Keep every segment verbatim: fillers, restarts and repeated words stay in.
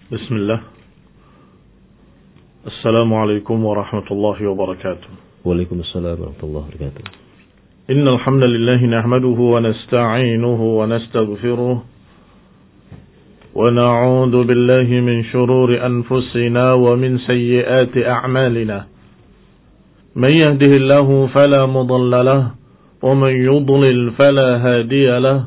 بسم الله. السلام عليكم ورحمة الله وبركاته. وعليكم السلام ورحمة الله وبركاته. إن الحمد لله نحمده ونستعينه ونستغفره ونعوذ بالله من شرور أنفسنا ومن سيئات أعمالنا. من يهده الله فلا مضل له ومن يضلل فلا هادي له.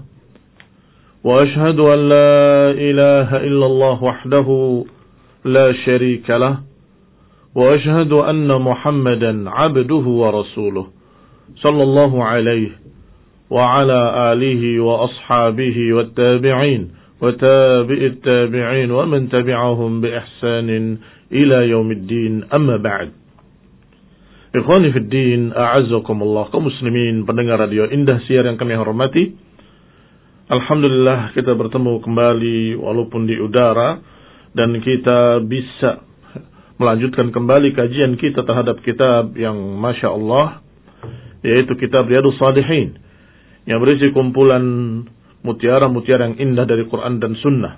وأشهد أن لا إله إلا الله وحده لا شريك له. وأشهد أن محمدا عبده ورسوله صلى الله عليه وعلى آله وأصحابه والتابعين وتابع التابعين ومن تبعهم بإحسان إلى يوم الدين. أما بعد. Ikhwani fi din, a'azzakumullah, kaum muslimin pendengar radio Indah Siar yang kami hormati. Alhamdulillah kita bertemu kembali walaupun di udara, dan kita bisa melanjutkan kembali kajian kita terhadap kitab yang Masya Allah, yaitu kitab Riyadhus Shalihin, yang berisi kumpulan mutiara-mutiara yang indah dari Quran dan Sunnah.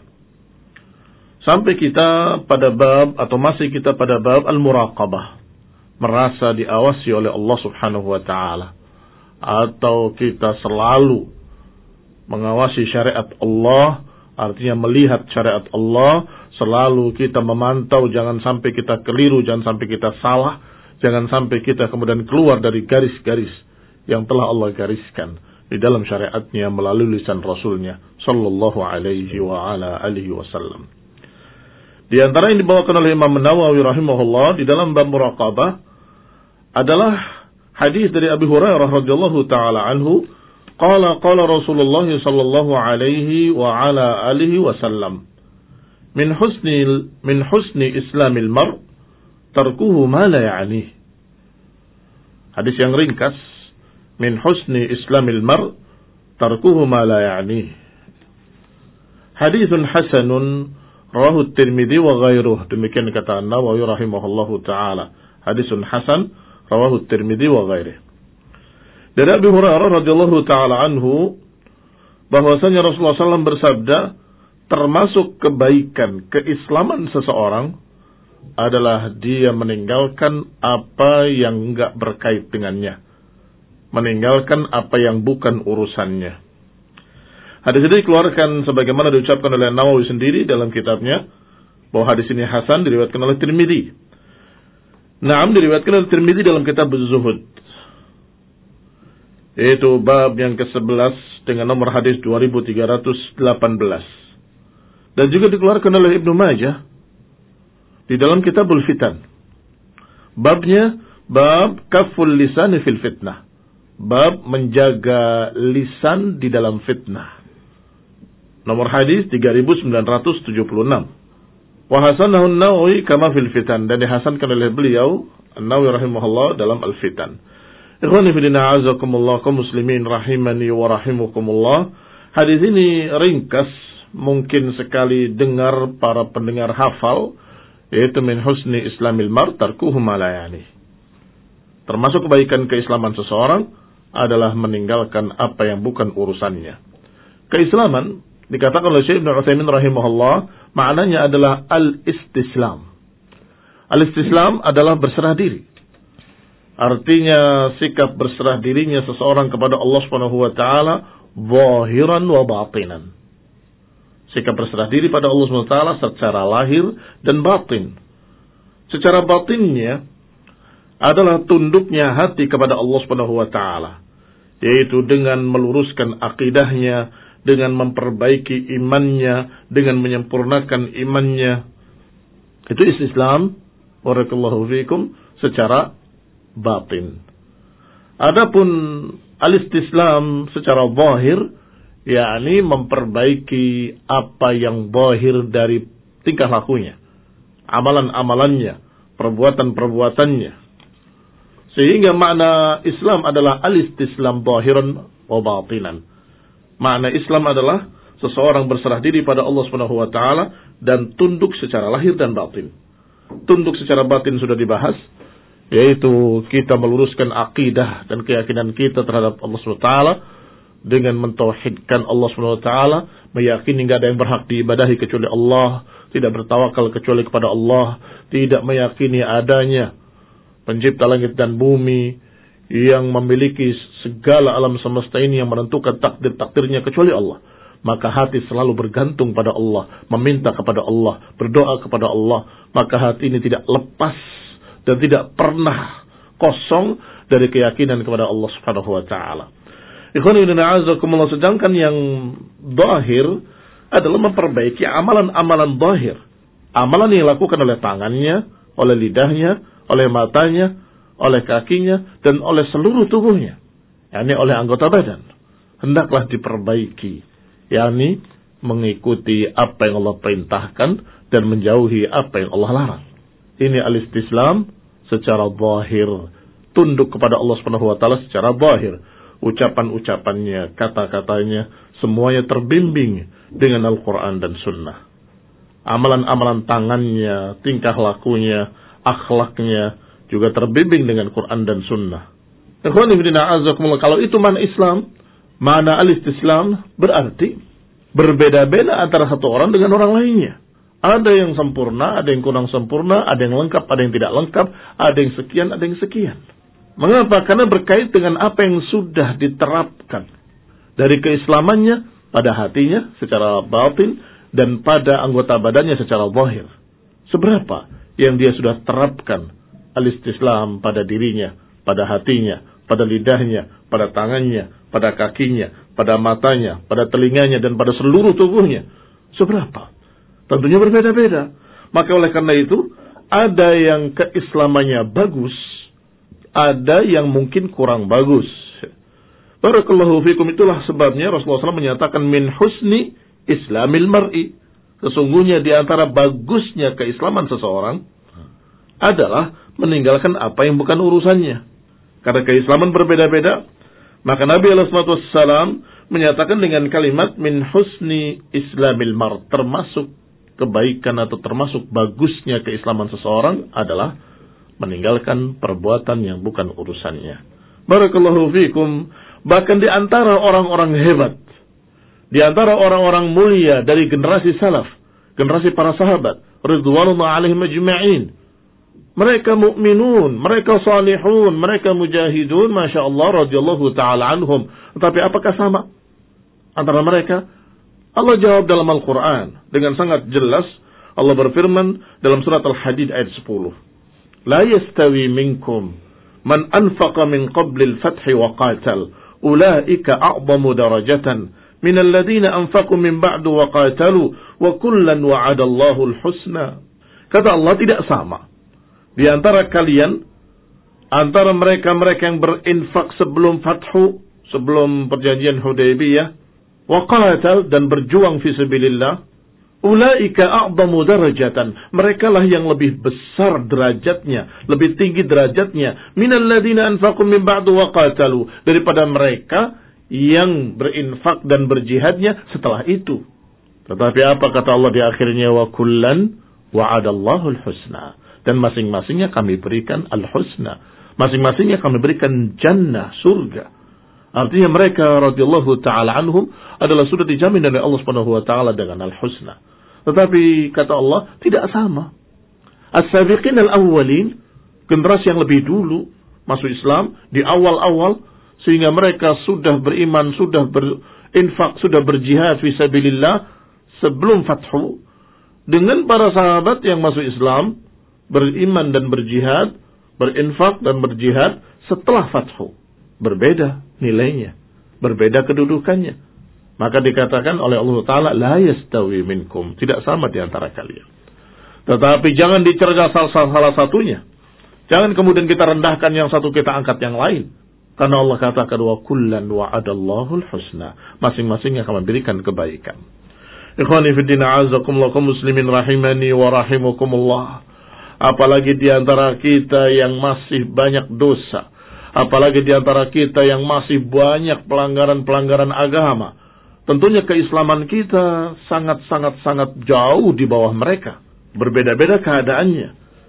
Sampai kita pada bab, atau masih kita pada bab Al-Muraqabah, merasa diawasi oleh Allah subhanahu wa ta'ala, atau kita selalu mengawasi syariat Allah, artinya melihat syariat Allah, selalu kita memantau, jangan sampai kita keliru, jangan sampai kita salah, jangan sampai kita kemudian keluar dari garis-garis yang telah Allah gariskan di dalam syariatnya melalui lisan Rasulnya sallallahu alaihi wa ala alihi wasallam. Di antara yang dibawakan oleh Imam Nawawi rahimahullah di dalam bab muraqabah adalah hadis dari Abu Hurairah radhiyallahu taala anhu, qala qala Rasulullah sallallahu alaihi wa ala alihi wasallam, min husni min husni islamil mar tarkuhu ma la ya'ni. Hadis yang ringkas, min husni islamil mar tarkuhu ma la ya'ni. Haditsun hasanun rawahu at-Tirmidzi wa ghairuh. Demikian kata An-Nawawi rahimahullahu taala. Haditsun hasan rawahu at-Tirmidzi wa ghairuh. Dari Abu Hurairah radhiyallahu taala anhu bahwasanya Rasulullah sallallahu alaihi wasallam bersabda, termasuk kebaikan keislaman seseorang adalah dia meninggalkan apa yang enggak berkait dengannya, meninggalkan apa yang bukan urusannya. Hadis ini dikeluarkan sebagaimana diucapkan oleh Nawawi sendiri dalam kitabnya, bahwa hadis ini hasan, diriwayatkan oleh Tirmidzi. Naam, diriwayatkan oleh Tirmidzi dalam kitab Az-Zuhud, yaitu bab yang kesebelas dengan nomor hadis dua ribu tiga ratus delapan belas. Dan juga dikeluarkan oleh Ibnu Majah di dalam Kitabul Fitan. Babnya bab kaful lisan fil fitnah, bab menjaga lisan di dalam fitnah. Nomor hadis tiga ribu sembilan ratus tujuh puluh enam. Wa hasanahu an-Nawawi kama fil fitan, dan dihasankan oleh beliau An-Nawawi rahimahullah dalam Al-Fitan. Ikhwani fillah a'azakumullah, kaum muslimin rahimani wa rahimakumullah. Hadis ini ringkas, mungkin sekali dengar para pendengar hafal, yaitu min husni islamil mar tarkuhu ma la ya'ni. Termasuk kebaikan keislaman seseorang adalah meninggalkan apa yang bukan urusannya. Keislaman dikatakan oleh Syekh Ibnu Utsaimin rahimahullah, maknanya adalah al-istislam. Al-istislam adalah berserah diri. Artinya sikap berserah dirinya seseorang kepada Allah Subhanahu wa taala zahiran wa batinan. Sikap berserah diri pada Allah Subhanahu wa taala secara lahir dan batin. Secara batinnya adalah tunduknya hati kepada Allah Subhanahu wa taala, yaitu dengan meluruskan akidahnya, dengan memperbaiki imannya, dengan menyempurnakan imannya. Itu Islam, barakallahu fikum, secara batin. Adapun al-istislam secara zahir, yakni memperbaiki apa yang zahir dari tingkah lakunya, amalan-amalannya, perbuatan-perbuatannya. Sehingga makna Islam adalah al-istislam zahiran wa batinan. Makna Islam adalah seseorang berserah diri pada Allah Subhanahu wa taala dan tunduk secara lahir dan batin. Tunduk secara batin sudah dibahas, yaitu kita meluruskan akidah dan keyakinan kita terhadap Allah Subhanahu wa taala, dengan mentauhidkan Allah Subhanahu wa taala, meyakini enggak ada yang berhak diibadahi kecuali Allah, tidak bertawakal kecuali kepada Allah, tidak meyakini adanya pencipta langit dan bumi yang memiliki segala alam semesta ini, yang menentukan takdir-takdirnya kecuali Allah. Maka hati selalu bergantung pada Allah, meminta kepada Allah, berdoa kepada Allah. Maka hati ini tidak lepas dan tidak pernah kosong dari keyakinan kepada Allah Subhanahu wa taala. Ikhwan fillah a'azzakumullah, sedangkan yang zahir adalah memperbaiki amalan-amalan zahir. Amalan yang dilakukan oleh tangannya, oleh lidahnya, oleh matanya, oleh kakinya, dan oleh seluruh tubuhnya, yakni oleh anggota badan. Hendaklah diperbaiki, yakni mengikuti apa yang Allah perintahkan dan menjauhi apa yang Allah larang. Ini al-istislam secara zahir, tunduk kepada Allah Subhanahu wa taala secara zahir. Ucapan-ucapannya, kata-katanya, semuanya terbimbing dengan Al-Quran dan Sunnah. Amalan-amalan tangannya, tingkah lakunya, akhlaknya juga terbimbing dengan Quran dan Sunnah. Kalau itu mana Islam, mana al-istislam, berarti berbeda-beda antara satu orang dengan orang lainnya. Ada yang sempurna, ada yang kurang sempurna, ada yang lengkap, ada yang tidak lengkap, ada yang sekian, ada yang sekian. Mengapa? Karena berkait dengan apa yang sudah diterapkan dari keislamannya pada hatinya secara batin dan pada anggota badannya secara zahir. Seberapa yang dia sudah terapkan al-istislam pada dirinya, pada hatinya, pada lidahnya, pada tangannya, pada kakinya, pada matanya, pada telinganya, dan pada seluruh tubuhnya. Seberapa? Tentunya berbeda-beda. Maka oleh karena itu, ada yang keislamannya bagus, ada yang mungkin kurang bagus. Barakallahu fikum, itulah sebabnya Rasulullah shallallahu alaihi wasallam menyatakan min husni islamil mar'i. Sesungguhnya di antara bagusnya keislaman seseorang adalah meninggalkan apa yang bukan urusannya. Karena keislaman berbeda-beda, maka Nabi alaihi wasallam menyatakan dengan kalimat min husni islamil mar', termasuk kebaikan atau termasuk bagusnya keislaman seseorang adalah meninggalkan perbuatan yang bukan urusannya. Barakallahu fikum. Bahkan di antara orang-orang hebat, di antara orang-orang mulia dari generasi salaf, generasi para sahabat, ridwanullah alaihim ajma'in, mereka mukminun, mereka salihun, mereka mujahidun, masya Allah, radhiyallahu ta'ala anhum. Tetapi apakah sama antara mereka? Allah jawab dalam Al-Quran dengan sangat jelas. Allah berfirman dalam surat Al-Hadid ayat sepuluh. La yastawi minkum man anfaqa min qabli al-fathi wa qatal ulaika a'zamu darajatan min alladhina anfaqu min ba'du wa qatalu wa kullan wa'ada Allahu al-husna. Kata Allah, tidak sama di antara kalian, antara mereka-mereka yang berinfak sebelum fathu, sebelum perjanjian Hudaybiyah, wa qatal, dan berjuang fi sabilillah, ulaika a'zamu darajatan, mereka lah yang lebih besar derajatnya, lebih tinggi derajatnya, minal ladzina anfaqu min ba'du wa qatalu, daripada mereka yang berinfak dan berjihadnya setelah itu. Tetapi apa kata Allah di akhirnya? Wa kullan wa'adallahu al-husna, dan masing-masingnya kami berikan al-husna, masing-masingnya kami berikan jannah, surga. Artinya mereka radhiyallahu ta'ala anhum adalah sudah dijamin oleh Allah Subhanahu wa taala dengan al-husna. Tetapi kata Allah, tidak sama. As-sabiqin al-awwalin, generasi yang lebih dulu masuk Islam di awal-awal, sehingga mereka sudah beriman, sudah berinfak, sudah berjihad fi sabilillah sebelum fathu, dengan para sahabat yang masuk Islam, beriman dan berjihad, berinfak dan berjihad setelah fathu. Berbeda nilainya, berbeda kedudukannya. Maka dikatakan oleh Allah Ta'ala, la yastawi minkum, tidak sama di antara kalian. Tetapi jangan dicerca salah, salah satunya. Jangan kemudian kita rendahkan yang satu, kita angkat yang lain. Karena Allah katakan, wa kullan wa'adallahu al-husna, masing-masing akan memberikan kebaikan. Ikhwani fiddina azakumullah, kaum muslimin rahimani wa rahimakumullah. Apalagi di antara kita yang masih banyak dosa, apalagi di antara kita yang masih banyak pelanggaran-pelanggaran agama. Tentunya keislaman kita sangat-sangat-sangat jauh di bawah mereka. Berbeda-beda keadaannya.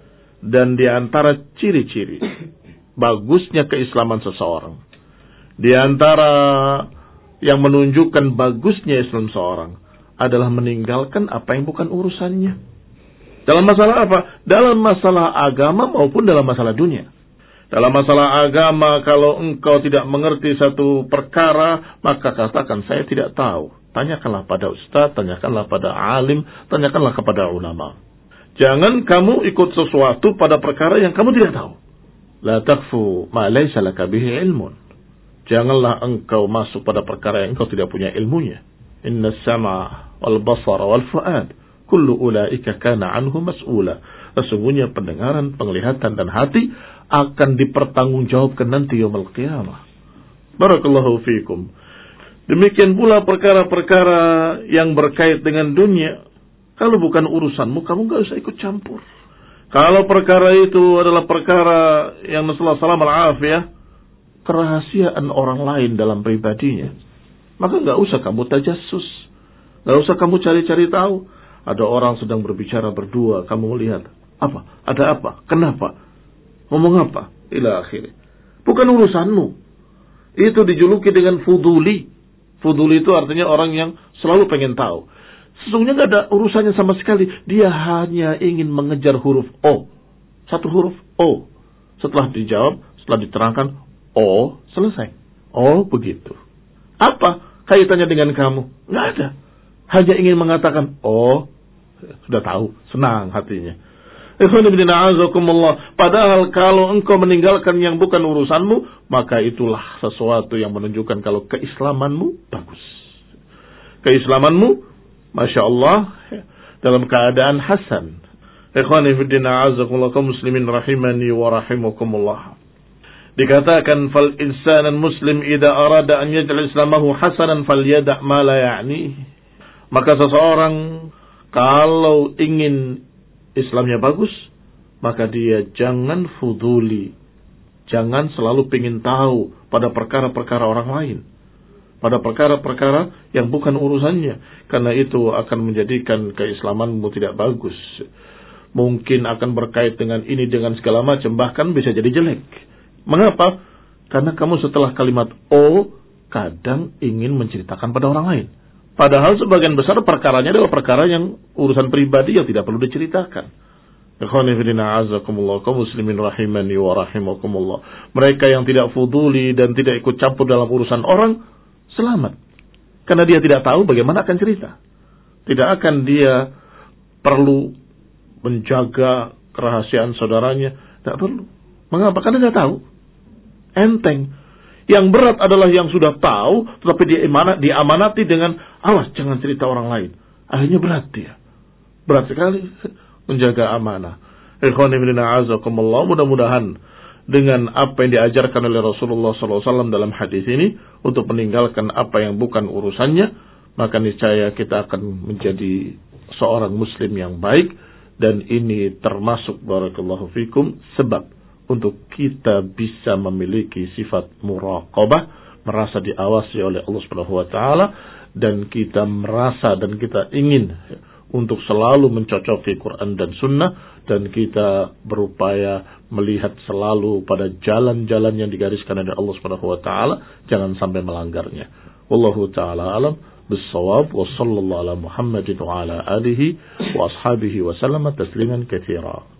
Dan di antara ciri-ciri bagusnya keislaman seseorang, di antara yang menunjukkan bagusnya Islam seorang adalah meninggalkan apa yang bukan urusannya. Dalam masalah apa? Dalam masalah agama maupun dalam masalah dunia. Dalam masalah agama, kalau engkau tidak mengerti satu perkara, maka katakan saya tidak tahu. Tanyakanlah pada ustaz, tanyakanlah pada alim, tanyakanlah kepada ulama. Jangan kamu ikut sesuatu pada perkara yang kamu tidak tahu. La takfu ma laysa laka bihi ilmun. Janganlah engkau masuk pada perkara yang engkau tidak punya ilmunya. Inna as-sam'a wal basara wal fu'ad kullu ulaika kana anhu mas'ula. Sesungguhnya pendengaran, penglihatan dan hati akan dipertanggungjawabkan nanti yaumul qiyamah. Barakallahu fikum. Demikian pula perkara-perkara yang berkait dengan dunia. Kalau bukan urusanmu, kamu gak usah ikut campur. Kalau perkara itu adalah perkara yang nasallahu salam al-afiyah, kerahasiaan orang lain dalam pribadinya, maka gak usah kamu tajassus. Gak usah kamu cari-cari tahu. Ada orang sedang berbicara berdua, kamu lihat. Apa? Ada apa? Kenapa? Ngomong apa? Ila akhirnya. Bukan urusanmu. Itu dijuluki dengan fuduli. Fuduli itu artinya orang yang selalu pengen tahu. Sesungguhnya gak ada urusannya sama sekali. Dia hanya ingin mengejar huruf O. Satu huruf O. Setelah dijawab, setelah diterangkan O, selesai. Oh, begitu. Apa kaitannya dengan kamu? Gak ada. Hanya ingin mengatakan, oh, sudah tahu. Senang hatinya. Padahal kalau engkau meninggalkan yang bukan urusanmu, maka itulah sesuatu yang menunjukkan kalau keislamanmu bagus. Keislamanmu, Masya Allah, dalam keadaan hasan. Ikhwani fiddina azakumullah, kaum muslimin rahimani wa rahimakumullah. Dikatakan, fal insanan muslim idza arada an yaj'al islamahu hasanan falyada' ma la ya'ni. Maka seseorang kalau ingin Islamnya bagus, maka dia jangan fuduli. Jangan selalu ingin tahu pada perkara-perkara orang lain. Pada perkara-perkara yang bukan urusannya. Karena itu akan menjadikan keislamanmu tidak bagus. Mungkin akan berkait dengan ini, dengan segala macam. Bahkan bisa jadi jelek. Mengapa? Karena kamu setelah kalimat O, kadang ingin menceritakan pada orang lain. Padahal sebagian besar perkaranya adalah perkara yang urusan pribadi yang tidak perlu diceritakan. Ikhwani fillah azakumullah, kaum muslimin rahimani wa rahimakumullah. Mereka yang tidak fuduli dan tidak ikut campur dalam urusan orang, selamat. Karena dia tidak tahu bagaimana akan cerita. Tidak akan dia perlu menjaga kerahasiaan saudaranya. Tidak perlu. Mengapa? Karena dia tahu. Enteng. Yang berat adalah yang sudah tahu, tetapi dia diamanati dengan, awas jangan cerita orang lain. Akhirnya berat dia. Berat sekali menjaga amanah. Ikhwani fillah azakumullah, mudah-mudahan dengan apa yang diajarkan oleh Rasulullah sallallahu alaihi wasallam dalam hadis ini, untuk meninggalkan apa yang bukan urusannya, maka niscaya kita akan menjadi seorang muslim yang baik. Dan ini termasuk, barakallahu fikum, sebab untuk kita bisa memiliki sifat muraqabah, merasa diawasi oleh Allah Subhanahu wa taala, dan kita merasa dan kita ingin untuk selalu mencocoki Quran dan Sunnah, dan kita berupaya melihat selalu pada jalan-jalan yang digariskan oleh Allah Subhanahu wa taala, jangan sampai melanggarnya. Wallahu taala alam bis-shawab, wa sallallahu ala Muhammadin wa ala alihi wa ashabihi wa sallama tasliman katsira.